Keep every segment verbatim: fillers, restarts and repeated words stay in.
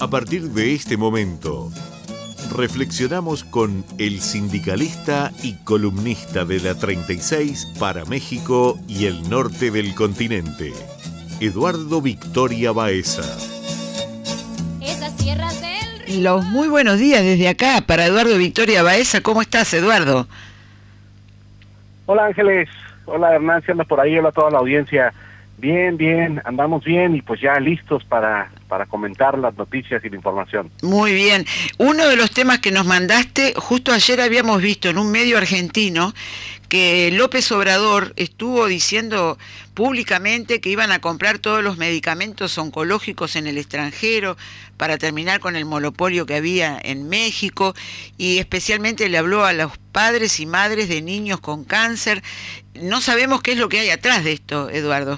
A partir de este momento, reflexionamos con el sindicalista y columnista de la treinta y seis para México y el norte del continente, Eduardo Victoria Baeza. Esas tierras del río. Los muy buenos días desde acá para Eduardo Victoria Baeza. ¿Cómo estás, Eduardo? Hola, Ángeles. Hola, Hernán, si andas por ahí. Hola a toda la audiencia. Bien, bien, andamos bien y pues ya listos para, para comentar las noticias y la información. Muy bien. Uno de los temas que nos mandaste, justo ayer habíamos visto en un medio argentino que López Obrador estuvo diciendo públicamente que iban a comprar todos los medicamentos oncológicos en el extranjero para terminar con el monopolio que había en México, y especialmente le habló a los padres y madres de niños con cáncer. No sabemos qué es lo que hay atrás de esto, Eduardo.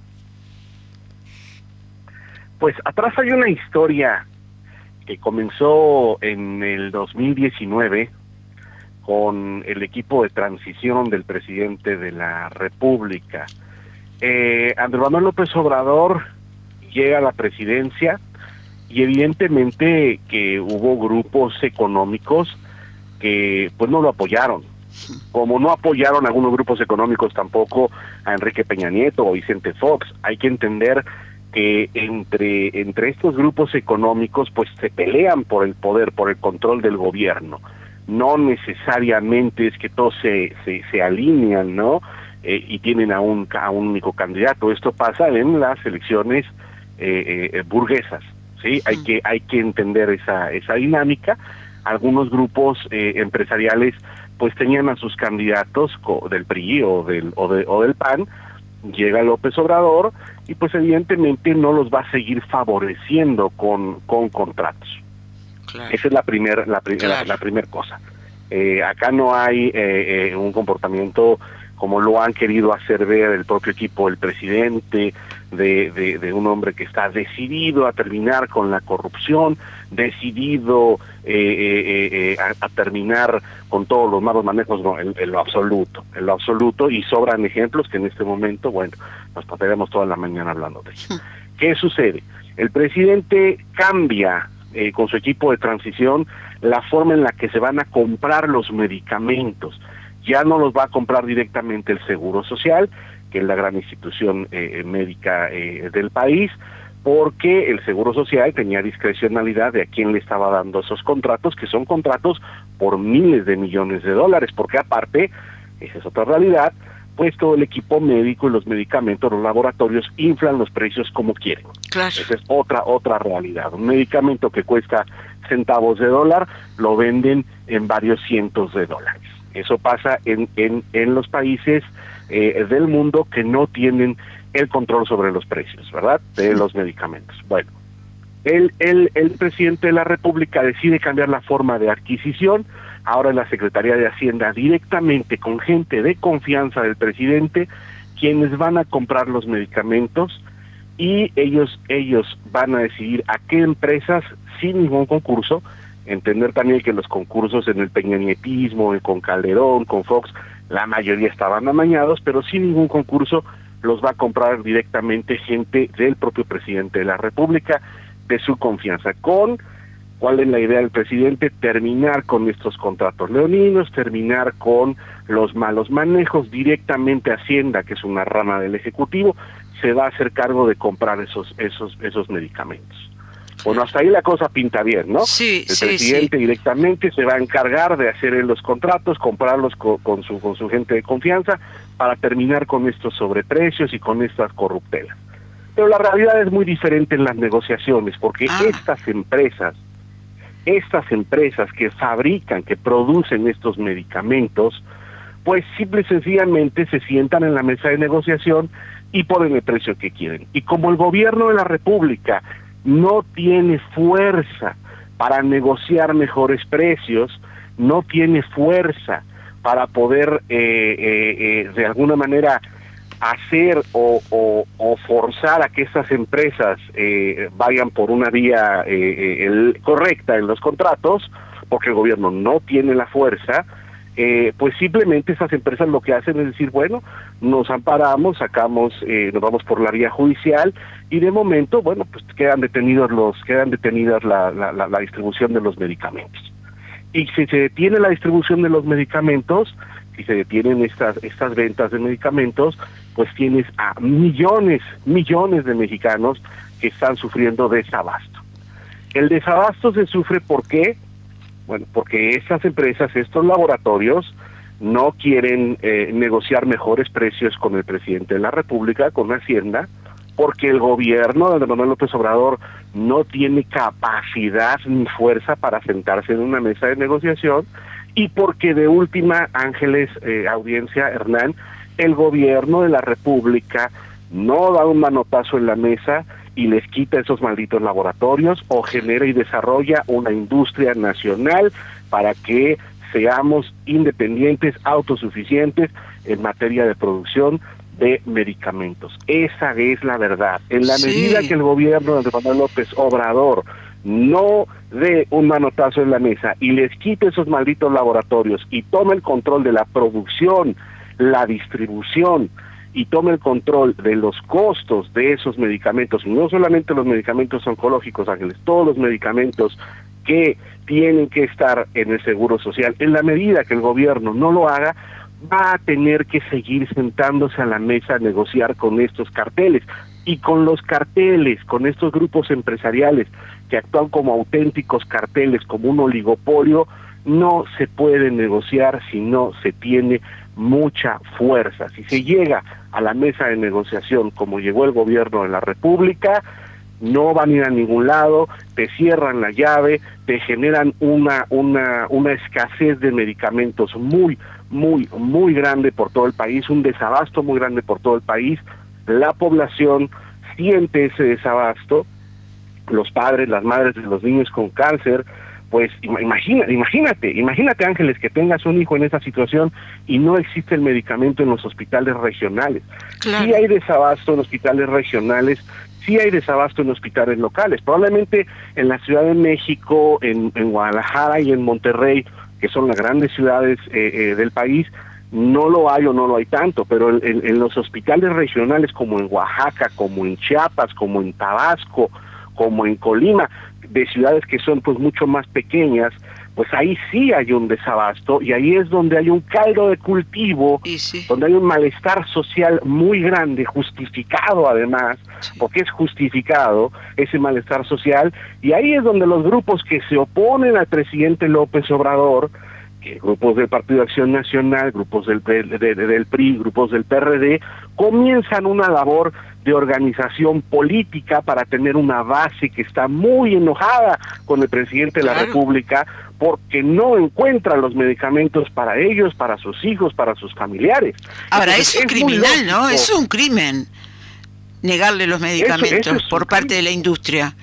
Pues atrás hay una historia que comenzó en el dos mil diecinueve con el equipo de transición del presidente de la República. Eh, Andrés Manuel López Obrador llega a la presidencia y evidentemente que hubo grupos económicos que pues no lo apoyaron, como no apoyaron algunos grupos económicos tampoco a Enrique Peña Nieto o Vicente Fox. Hay que entender que entre, entre estos grupos económicos pues se pelean por el poder, por el control del gobierno. No necesariamente es que todos se, se, se alinean, ¿no? Eh, y tienen a un, a un único candidato. Esto pasa en las elecciones eh, eh, burguesas, ¿sí? Hay que, hay que entender esa, esa dinámica. Algunos grupos eh, empresariales pues tenían a sus candidatos del P R I o del, o, de, o del P A N. Llega López Obrador y pues evidentemente no los va a seguir favoreciendo con, con contratos. Claro. Esa es la primera la, primer, claro. la, la primer cosa. Eh, acá no hay eh, eh, un comportamiento como lo han querido hacer ver el propio equipo del presidente, de, de, de un hombre que está decidido a terminar con la corrupción, decidido eh, eh, eh, a, a terminar con todos los malos manejos, no, en, en lo absoluto, en lo absoluto, y sobran ejemplos que en este momento, bueno, nos pasaremos toda la mañana hablando de eso. ¿Qué sucede? El presidente cambia eh, con su equipo de transición la forma en la que se van a comprar los medicamentos. Ya no los va a comprar directamente el Seguro Social, que es la gran institución eh, médica eh, del país, porque el Seguro Social tenía discrecionalidad de a quién le estaba dando esos contratos, que son contratos por miles de millones de dólares, porque aparte, esa es otra realidad, pues todo el equipo médico y los medicamentos, los laboratorios inflan los precios como quieren. Claro. Esa es otra, otra realidad. Un medicamento que cuesta centavos de dólar, lo venden en varios cientos de dólares. Eso pasa en, en, en los países eh, del mundo que no tienen el control sobre los precios, ¿verdad?, de los medicamentos. Bueno, el, el, el presidente de la República decide cambiar la forma de adquisición. Ahora en la Secretaría de Hacienda, directamente con gente de confianza del presidente, quienes van a comprar los medicamentos, y ellos, ellos van a decidir a qué empresas, sin ningún concurso. Entender también que los concursos en el peñanietismo, con Calderón, con Fox, la mayoría estaban amañados, pero sin ningún concurso los va a comprar directamente gente del propio presidente de la República, de su confianza. Con, ¿cuál es la idea del presidente? Terminar con estos contratos leoninos, terminar con los malos manejos. Directamente Hacienda, que es una rama del Ejecutivo, se va a hacer cargo de comprar esos, esos, esos medicamentos. Bueno, hasta ahí la cosa pinta bien, ¿no? Sí, el sí, presidente sí. directamente se va a encargar de hacer los contratos, comprarlos con, con su con su gente de confianza, para terminar con estos sobreprecios y con estas corruptelas. Pero la realidad es muy diferente en las negociaciones, porque ah. estas empresas, estas empresas que fabrican, que producen estos medicamentos, pues simple y sencillamente se sientan en la mesa de negociación y ponen el precio que quieren. Y como el gobierno de la República no tiene fuerza para negociar mejores precios, no tiene fuerza para poder eh, eh, eh, de alguna manera hacer o, o, o forzar a que estas empresas eh, vayan por una vía eh, el, correcta en los contratos, porque el gobierno no tiene la fuerza, eh, pues simplemente esas empresas lo que hacen es decir, bueno, nos amparamos, sacamos, eh, nos vamos por la vía judicial y de momento, bueno, pues quedan detenidos los, quedan detenidas la, la, la, la distribución de los medicamentos. Y si se detiene la distribución de los medicamentos, si se detienen estas, estas ventas de medicamentos, pues tienes a millones, millones de mexicanos que están sufriendo desabasto. El desabasto se sufre ¿por qué? Bueno, porque estas empresas, estos laboratorios, no quieren eh, negociar mejores precios con el presidente de la República, con Hacienda, porque el gobierno de Andrés Manuel López Obrador no tiene capacidad ni fuerza para sentarse en una mesa de negociación, y porque de última, Ángeles, eh, audiencia, Hernán, el gobierno de la República no da un manotazo en la mesa y les quita esos malditos laboratorios o genera y desarrolla una industria nacional para que seamos independientes, autosuficientes en materia de producción de medicamentos. Esa es la verdad. En la sí. medida que el gobierno de Andrés Manuel López Obrador no dé un manotazo en la mesa y les quite esos malditos laboratorios y tome el control de la producción, la distribución, y tome el control de los costos de esos medicamentos, y no solamente los medicamentos oncológicos, Ángeles, todos los medicamentos que tienen que estar en el Seguro Social, en la medida que el gobierno no lo haga, va a tener que seguir sentándose a la mesa a negociar con estos carteles, y con los carteles, con estos grupos empresariales que actúan como auténticos carteles, como un oligopolio, no se puede negociar si no se tiene mucha fuerza. Si se llega a la mesa de negociación como llegó el gobierno de la República, no van a ir a ningún lado, te cierran la llave, te generan una, una, una escasez de medicamentos muy, muy, muy grande por todo el país, un desabasto muy grande por todo el país. La población siente ese desabasto, los padres, las madres de los niños con cáncer. Pues imagina, imagínate, imagínate Ángeles, que tengas un hijo en esa situación y no existe el medicamento en los hospitales regionales. Claro. Sí hay desabasto en hospitales regionales, sí hay desabasto en hospitales locales. Probablemente en la Ciudad de México, en, en Guadalajara y en Monterrey, que son las grandes ciudades eh, eh, del país, no lo hay o no lo hay tanto, pero en, en, en los hospitales regionales como en Oaxaca, como en Chiapas, como en Tabasco, como en Colima, de ciudades que son pues mucho más pequeñas, pues ahí sí hay un desabasto y ahí es donde hay un caldo de cultivo, sí. donde hay un malestar social muy grande, justificado además, sí. porque es justificado ese malestar social, y ahí es donde los grupos que se oponen al presidente López Obrador, que grupos del Partido de Acción Nacional, grupos del, de, de, del P R I, grupos del P R D, comienzan una labor de organización política para tener una base que está muy enojada con el presidente de la claro. República porque no encuentra los medicamentos para ellos, para sus hijos, para sus familiares. Ahora, Entonces, es un es criminal, ¿no? Es un crimen negarle los medicamentos eso, eso por parte crimen. de la industria.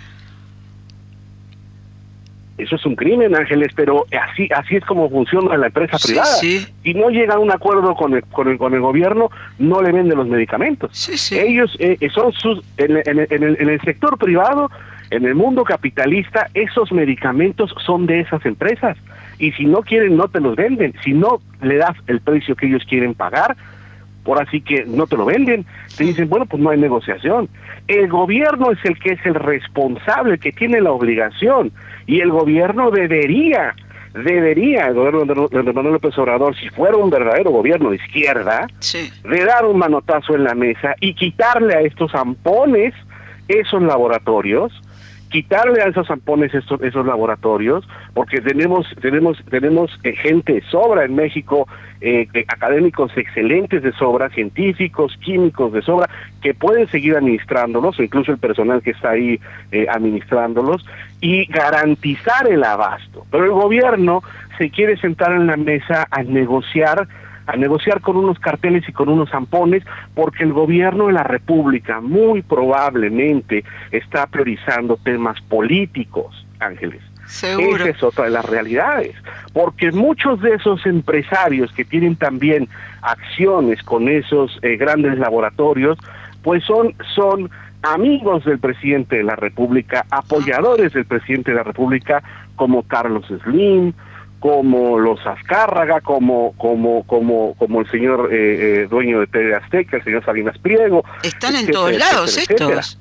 Eso es un crimen, Ángeles, pero así así es como funciona la empresa sí, privada. Sí. Si no llega a un acuerdo con el, con el con el gobierno, no le venden los medicamentos. Sí, sí. Ellos eh, son sus en, en, en, el, en el sector privado, en el mundo capitalista, esos medicamentos son de esas empresas. Y si no quieren, no te los venden. Si no le das el precio que ellos quieren pagar, por así que no te lo venden. Te dicen, bueno, pues no hay negociación. El gobierno es el que es el responsable, el que tiene la obligación. Y el gobierno debería, debería, el gobierno de Andrés Manuel López Obrador, si fuera un verdadero gobierno de izquierda, sí. de dar un manotazo en la mesa y quitarle a estos zampones esos laboratorios, quitarle a esos zampones estos, esos laboratorios, porque tenemos tenemos tenemos eh, gente de sobra en México, eh, eh, académicos excelentes de sobra, científicos, químicos de sobra, que pueden seguir administrándolos, o incluso el personal que está ahí eh, administrándolos, y garantizar el abasto. Pero el gobierno se quiere sentar en la mesa a negociar, a negociar con unos carteles y con unos zampones, porque el gobierno de la República muy probablemente está priorizando temas políticos, Ángeles. Seguro. Esa es otra de las realidades, porque muchos de esos empresarios que tienen también acciones con esos eh, grandes laboratorios, pues son, son amigos del presidente de la República, apoyadores del presidente de la República, como Carlos Slim, como los Azcárraga, como como como como el señor eh, eh, dueño de T V Azteca, el señor Salinas Pliego. Están en todos lados estos.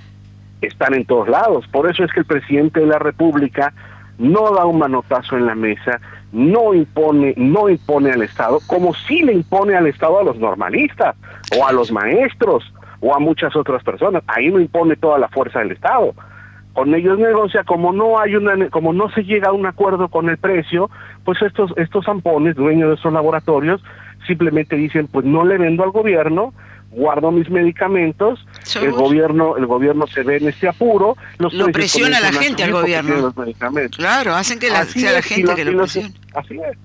Están en todos lados. Por eso es que el presidente de la República no da un manotazo en la mesa, no impone, no impone al Estado, como sí le impone al Estado a los normalistas, o a los maestros, o a muchas otras personas. Ahí no impone toda la fuerza del Estado. Con ellos negocia, como no hay una, como no se llega a un acuerdo con el precio, pues estos, estos zampones, dueños de estos laboratorios, simplemente dicen, pues no le vendo al gobierno, guardo mis medicamentos, el gobierno, el gobierno se ve en este apuro, los lo presiona a la gente al gobierno. Claro, hacen que la, sea la gente que lo presione. Así es.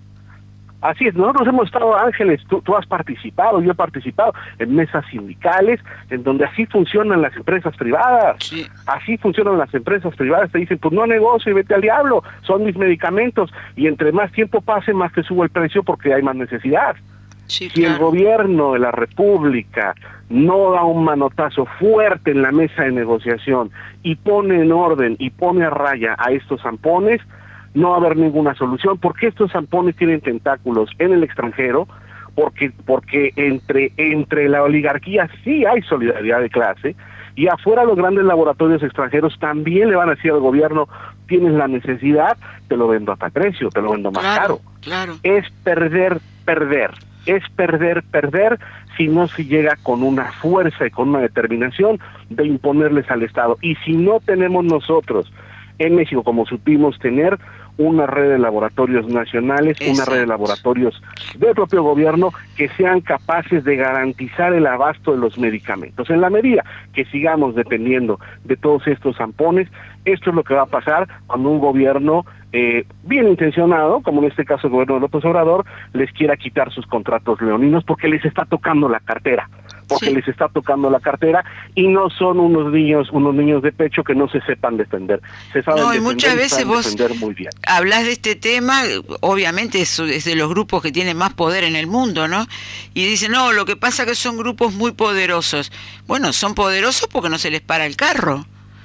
Así es, nosotros hemos estado, Ángeles, tú, tú has participado, yo he participado en mesas sindicales, en donde así funcionan las empresas privadas, sí. Así funcionan las empresas privadas, te dicen, pues no negocio y vete al diablo, son mis medicamentos, y entre más tiempo pase, más te subo el precio porque hay más necesidad. Sí, si claro. el gobierno de la República no da un manotazo fuerte en la mesa de negociación y pone en orden y pone a raya a estos zampones, no va a haber ninguna solución, porque estos zampones tienen tentáculos en el extranjero, porque porque entre entre la oligarquía sí hay solidaridad de clase, y afuera los grandes laboratorios extranjeros también le van a decir al gobierno, tienes la necesidad, te lo vendo a tal precio, te lo vendo más claro, caro. Claro. Es perder, perder, es perder, perder, si no se llega con una fuerza y con una determinación de imponerles al Estado. Y si no tenemos nosotros en México, como supimos tener, una red de laboratorios nacionales, Exacto. una red de laboratorios del propio gobierno que sean capaces de garantizar el abasto de los medicamentos. En la medida que sigamos dependiendo de todos estos zampones, esto es lo que va a pasar cuando un gobierno eh, bien intencionado, como en este caso el gobierno de López Obrador, les quiera quitar sus contratos leoninos porque les está tocando la cartera. porque sí. les está tocando la cartera y no son unos niños unos niños de pecho que no se sepan defender. Se saben no, y defender, muchas veces vos defender muy bien. Hablas de este tema, obviamente es, es de los grupos que tienen más poder en el mundo, ¿no? Y dicen, no, lo que pasa es que son grupos muy poderosos. Bueno, son poderosos porque no se les para el carro.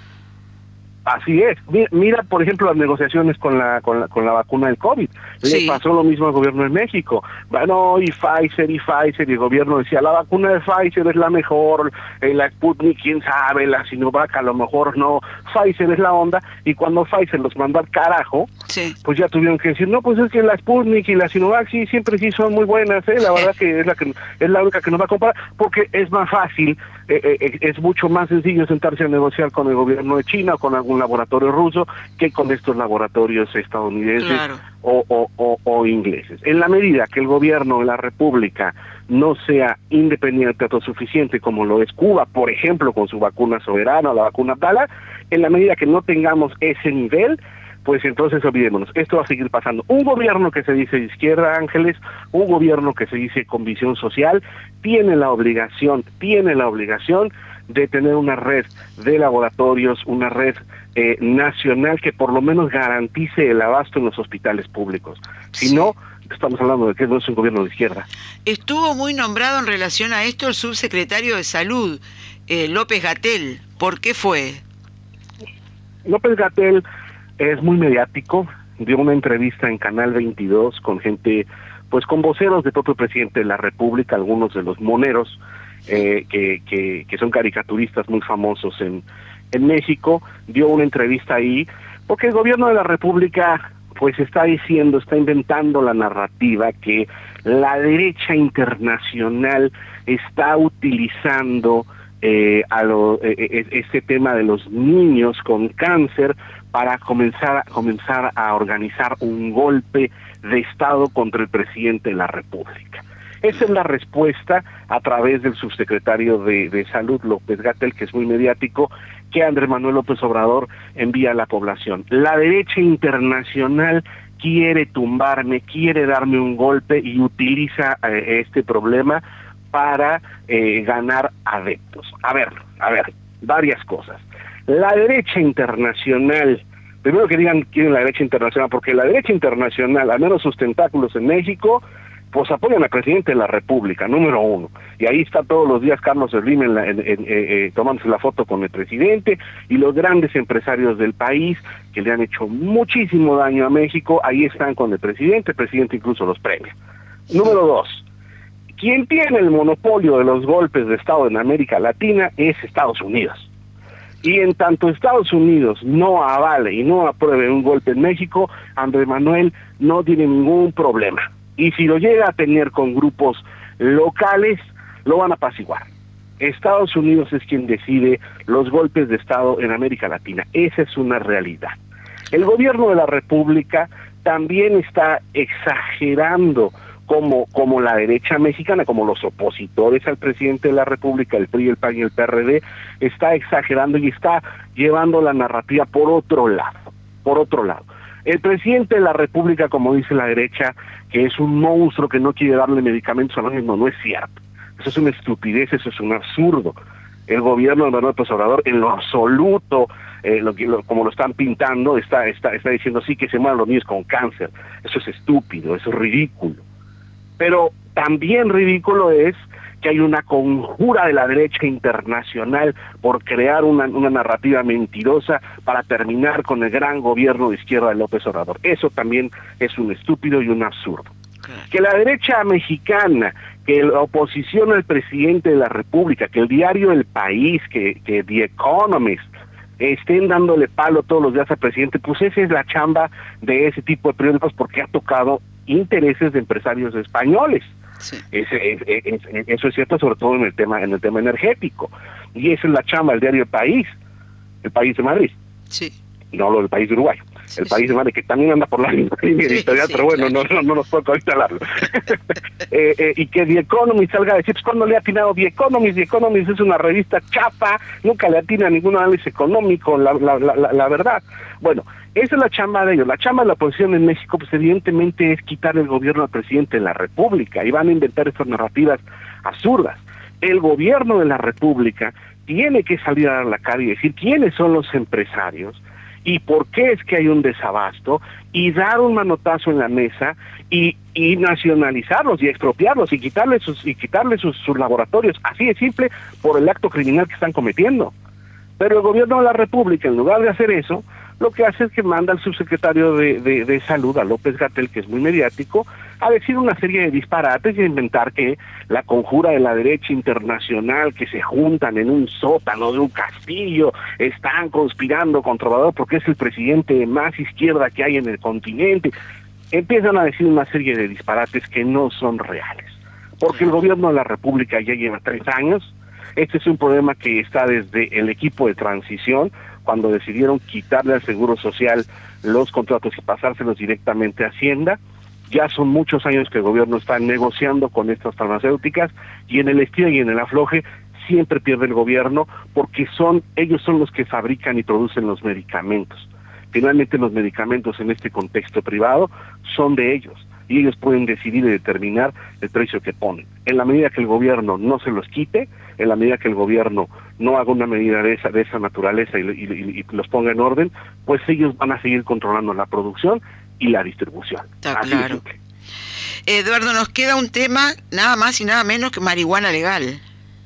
Así es. Mira, mira, por ejemplo, las negociaciones con la con la, con la vacuna del COVID. Sí. Le pasó lo mismo al gobierno de México. Bueno, y Pfizer, y Pfizer, y el gobierno decía, la vacuna de Pfizer es la mejor, eh, la Sputnik, quién sabe, la Sinovac a lo mejor no, Pfizer es la onda, y cuando Pfizer los mandó al carajo, sí. pues ya tuvieron que decir, no, pues es que la Sputnik y la Sinovac sí, siempre sí son muy buenas, ¿eh? La sí. verdad que es la que es la única que nos va a comprar, porque es más fácil, eh, eh, es mucho más sencillo sentarse a negociar con el gobierno de China o con algún laboratorio ruso que con estos laboratorios estadounidenses claro. o, o, o, o ingleses. En la medida que el gobierno de la República no sea independiente autosuficiente como lo es Cuba, por ejemplo, con su vacuna soberana, la vacuna Abdala, en la medida que no tengamos ese nivel, pues entonces olvidémonos, esto va a seguir pasando. Un gobierno que se dice de izquierda, Ángeles, un gobierno que se dice con visión social, tiene la obligación, tiene la obligación de tener una red de laboratorios, una red eh, nacional que por lo menos garantice el abasto en los hospitales públicos. Si sí. no, estamos hablando de que no es un gobierno de izquierda. Estuvo muy nombrado en relación a esto el subsecretario de Salud, eh, López-Gatell. ¿Por qué fue? López-Gatell es muy mediático, dio una entrevista en Canal veintidós con gente, pues con voceros del propio presidente de la República, algunos de los moneros, eh, que, que, que son caricaturistas muy famosos en, en México, dio una entrevista ahí, porque el gobierno de la República pues está diciendo, está inventando la narrativa que la derecha internacional está utilizando eh, a lo, eh, este tema de los niños con cáncer para comenzar, comenzar a organizar un golpe de Estado contra el presidente de la República. Esa es la respuesta a través del subsecretario de, de Salud, López-Gatell, que es muy mediático, que Andrés Manuel López Obrador envía a la población. La derecha internacional quiere tumbarme, quiere darme un golpe y utiliza eh, este problema para eh, ganar adeptos. A ver, a ver, varias cosas. La derecha internacional, primero que digan quién es la derecha internacional, porque la derecha internacional, al menos sus tentáculos en México, pues apoyan al presidente de la República, número uno. Y ahí está todos los días Carlos Slim en la, en, en, eh, eh, tomándose la foto con el presidente, y los grandes empresarios del país que le han hecho muchísimo daño a México, ahí están con el presidente, el presidente incluso los premia. Número dos, quien tiene el monopolio de los golpes de Estado en América Latina es Estados Unidos. Y en tanto Estados Unidos no avale y no apruebe un golpe en México, Andrés Manuel no tiene ningún problema. Y si lo llega a tener con grupos locales, lo van a apaciguar. Estados Unidos es quien decide los golpes de Estado en América Latina. Esa es una realidad. El gobierno de la República también está exagerando como, como la derecha mexicana, como los opositores al presidente de la República, el P R I, el P A N y el P R D, está exagerando y está llevando la narrativa por otro lado, por otro lado. El presidente de la República, como dice la derecha, que es un monstruo que no quiere darle medicamentos a los niños, no, no es cierto. Eso es una estupidez, eso es un absurdo. El gobierno de Manuel López Obrador, en lo absoluto, eh, lo, lo, como lo están pintando, está, está, está diciendo sí que se mueran los niños con cáncer. Eso es estúpido, eso es ridículo. Pero también ridículo es que hay una conjura de la derecha internacional por crear una, una narrativa mentirosa para terminar con el gran gobierno de izquierda de López Obrador. Eso también es un estúpido y un absurdo. Que la derecha mexicana, que la oposición al presidente de la República, que el diario El País, que, que The Economist, estén dándole palo todos los días al presidente, pues esa es la chamba de ese tipo de periódicos, porque ha tocado intereses de empresarios españoles. Sí. Ese, es, es, es, eso es cierto, sobre todo en el tema en el tema energético, y esa es la chamba del diario El País, El País de Madrid, sí. No lo del País de Uruguay, sí, el País sí. de Madrid, que también anda por la línea sí, editorial, sí, pero bueno, claro. no, no, no nos puedo ahorita hablarlo. eh, eh, y que The Economist salga a decir, pues cuando le ha atinado The Economist, The Economist es una revista chapa, nunca le atina a ningún análisis económico, la, la, la, la, la verdad. Bueno, esa es la chamba de ellos. La chamba de la oposición en México, pues evidentemente es quitar el gobierno al presidente de la República, y van a inventar estas narrativas absurdas. El gobierno de la República tiene que salir a dar la cara y decir quiénes son los empresarios y por qué es que hay un desabasto, y dar un manotazo en la mesa y, y nacionalizarlos y expropiarlos y quitarles sus y quitarles sus, sus laboratorios, así de simple, por el acto criminal que están cometiendo. Pero el gobierno de la República, en lugar de hacer eso, lo que hace es que manda al subsecretario de, de, de Salud, a López-Gatell, que es muy mediático, a decir una serie de disparates y a inventar que la conjura de la derecha internacional, que se juntan en un sótano de un castillo, están conspirando contra Obrador porque es el presidente más izquierda que hay en el continente. Empiezan a decir una serie de disparates que no son reales, porque el gobierno de la República ya lleva tres años. Este es un problema que está desde el equipo de transición, cuando decidieron quitarle al Seguro Social los contratos y pasárselos directamente a Hacienda. Ya son muchos años que el gobierno está negociando con estas farmacéuticas, y en el estilo y en el afloje siempre pierde el gobierno, porque son ellos son los que fabrican y producen los medicamentos. Finalmente los medicamentos en este contexto privado son de ellos, y ellos pueden decidir y determinar el precio que ponen. En la medida que el gobierno no se los quite, en la medida que el gobierno no haga una medida de esa de esa naturaleza y, y, y los ponga en orden, pues ellos van a seguir controlando la producción y la distribución. Está claro. Eduardo, nos queda un tema nada más y nada menos que marihuana legal.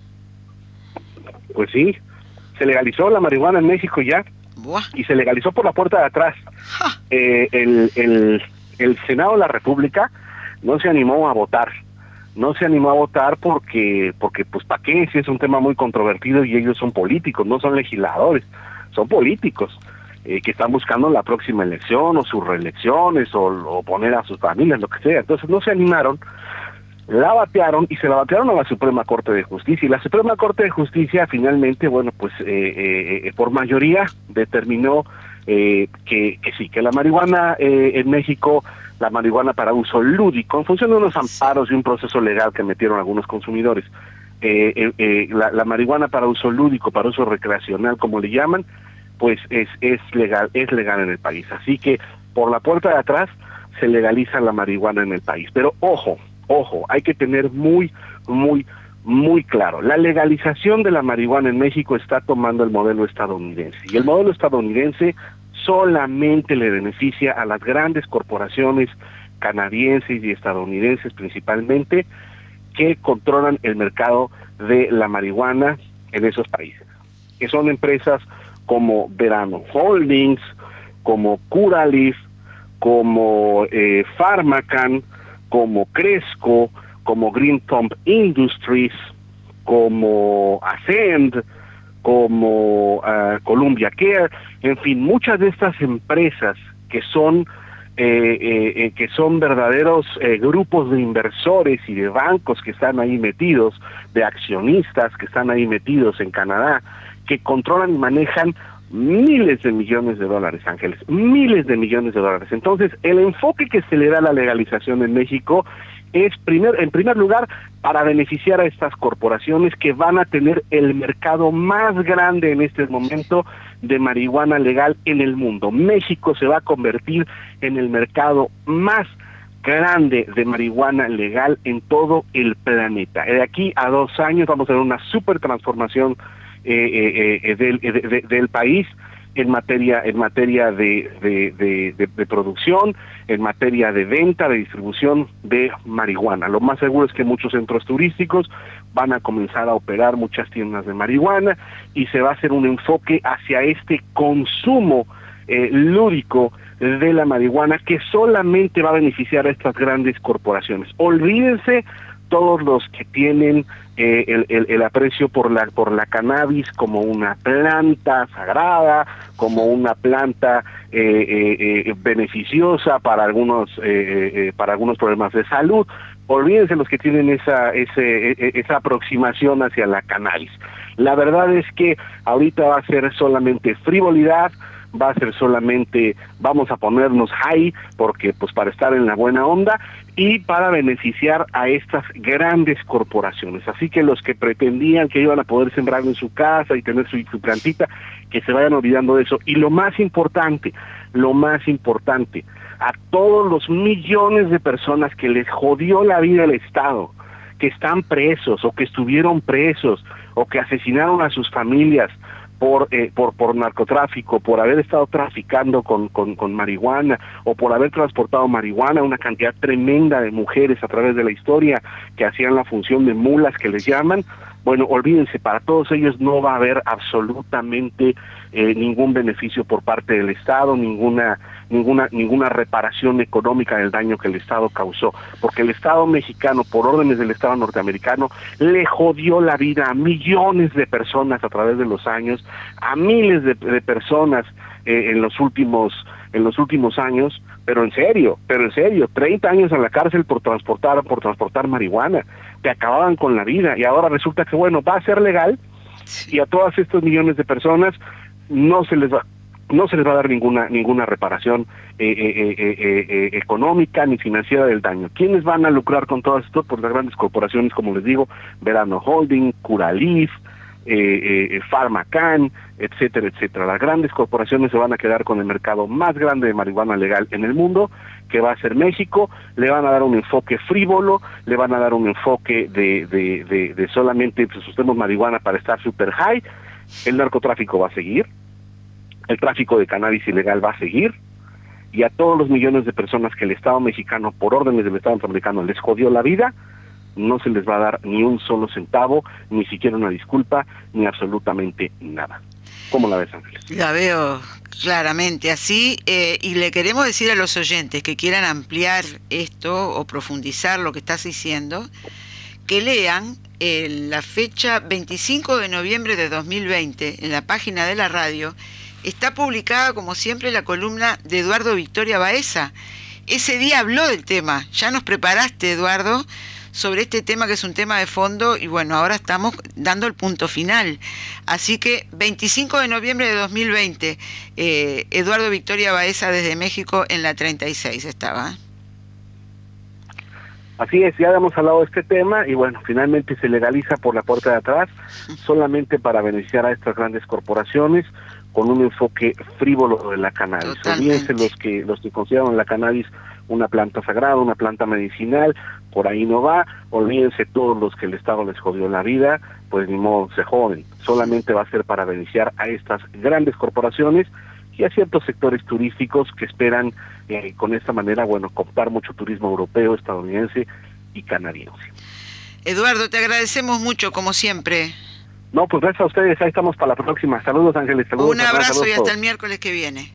Pues sí, se legalizó la marihuana en México ya. Buah. Y se legalizó por la puerta de atrás. Eh, el, el, el Senado de la República no se animó a votar. No se animó a votar porque, porque pues ¿para qué? Si es un tema muy controvertido y ellos son políticos, no son legisladores, son políticos eh, que están buscando la próxima elección o sus reelecciones o, o poner a sus familias, lo que sea. Entonces no se animaron, la batearon y se la batearon a la Suprema Corte de Justicia. Y la Suprema Corte de Justicia finalmente, bueno, pues eh, eh, por mayoría determinó eh, que, que sí, que la marihuana eh, en México, la marihuana para uso lúdico, en función de unos amparos y un proceso legal que metieron algunos consumidores, eh, eh, eh, la, la marihuana para uso lúdico, para uso recreacional, como le llaman, pues es, es legal, es legal en el país. Así que por la puerta de atrás se legaliza la marihuana en el país. Pero ojo, ojo, hay que tener muy, muy, muy claro, la legalización de la marihuana en México está tomando el modelo estadounidense, y el modelo estadounidense solamente le beneficia a las grandes corporaciones canadienses y estadounidenses principalmente, que controlan el mercado de la marihuana en esos países, que son empresas como Verano Holdings, como Curaleaf, como eh, Pharmacan, como Cresco, como Green Thumb Industries, como Ascend, como uh, Columbia Care, en fin, muchas de estas empresas que son eh, eh, que son verdaderos eh, grupos de inversores y de bancos que están ahí metidos, de accionistas que están ahí metidos en Canadá, que controlan y manejan miles de millones de dólares, Ángeles, miles de millones de dólares. Entonces, el enfoque que se le da a la legalización en México es, primer, en primer lugar, para beneficiar a estas corporaciones que van a tener el mercado más grande en este momento de marihuana legal en el mundo. México se va a convertir en el mercado más grande de marihuana legal en todo el planeta. De aquí a dos años vamos a ver una super transformación eh, eh, eh, del, de, de, del país en materia en materia de, de, de, de, de producción, en materia de venta, de distribución de marihuana. Lo más seguro es que muchos centros turísticos van a comenzar a operar muchas tiendas de marihuana y se va a hacer un enfoque hacia este consumo eh, lúdico de la marihuana que solamente va a beneficiar a estas grandes corporaciones. Olvídense todos los que tienen eh, el, el, el aprecio por la por la cannabis como una planta sagrada, como una planta eh, eh, eh, beneficiosa para algunos eh, eh, para algunos problemas de salud. Olvídense los que tienen esa ese, esa aproximación hacia la cannabis. La verdad es que ahorita va a ser solamente frivolidad, va a ser solamente vamos a ponernos high porque pues para estar en la buena onda y para beneficiar a estas grandes corporaciones. Así que los que pretendían que iban a poder sembrar en su casa y tener su, su plantita, que se vayan olvidando de eso. Y lo más importante, lo más importante, a todos los millones de personas que les jodió la vida el Estado, que están presos o que estuvieron presos o que asesinaron a sus familias por eh, por por narcotráfico, por haber estado traficando con, con, con marihuana o por haber transportado marihuana, una cantidad tremenda de mujeres a través de la historia que hacían la función de mulas que les llaman. Bueno, olvídense, para todos ellos no va a haber absolutamente eh, ningún beneficio por parte del Estado, ninguna ninguna ninguna reparación económica del daño que el Estado causó, porque el Estado mexicano, por órdenes del Estado norteamericano, le jodió la vida a millones de personas a través de los años, a miles de, de personas eh, en los últimos en los últimos años, pero en serio, pero en serio, treinta años en la cárcel por transportar por transportar marihuana, te acababan con la vida y ahora resulta que bueno, va a ser legal y a todas estos millones de personas no se les va no se les va a dar ninguna ninguna reparación eh, eh, eh, eh, eh, económica ni financiera del daño. ¿Quiénes van a lucrar con todo esto? Pues las grandes corporaciones, como les digo, Verano Holding, Curaleaf, eh, eh, Pharmacan, etcétera, etcétera. Las grandes corporaciones se van a quedar con el mercado más grande de marihuana legal en el mundo, que va a ser México. Le van a dar un enfoque frívolo, le van a dar un enfoque de, de, de, de solamente pues, usemos marihuana para estar super high. El narcotráfico va a seguir, el tráfico de cannabis ilegal va a seguir, y a todos los millones de personas que el Estado mexicano, por órdenes del Estado norteamericano, les jodió la vida, no se les va a dar ni un solo centavo, ni siquiera una disculpa, ni absolutamente nada. ¿Cómo la ves, Ángeles? La veo claramente así, eh, y le queremos decir a los oyentes que quieran ampliar esto o profundizar lo que estás diciendo, que lean eh, la fecha veinticinco de noviembre de dos mil veinte en la página de la radio. Está publicada, como siempre, la columna de Eduardo Victoria Baeza. Ese día habló del tema. Ya nos preparaste, Eduardo, sobre este tema que es un tema de fondo y bueno, ahora estamos dando el punto final. Así que veinticinco de noviembre de dos mil veinte, eh, Eduardo Victoria Baeza desde México en la treinta y seis estaba. Así es, ya hemos hablado de este tema y bueno, finalmente se legaliza por la puerta de atrás, solamente para beneficiar a estas grandes corporaciones con un enfoque frívolo de la cannabis. Olvídense los que los que consideran la cannabis una planta sagrada, una planta medicinal, por ahí no va. Olvídense todos los que el Estado les jodió la vida, pues ni modo, se joden. Solamente va a ser para beneficiar a estas grandes corporaciones y a ciertos sectores turísticos que esperan eh, con esta manera, bueno, comprar mucho turismo europeo, estadounidense y canadiense. Eduardo, te agradecemos mucho, como siempre. No, pues gracias a ustedes, ahí estamos para la próxima. Saludos, Ángeles. Saludos, Un abrazo saludos y hasta el miércoles que viene.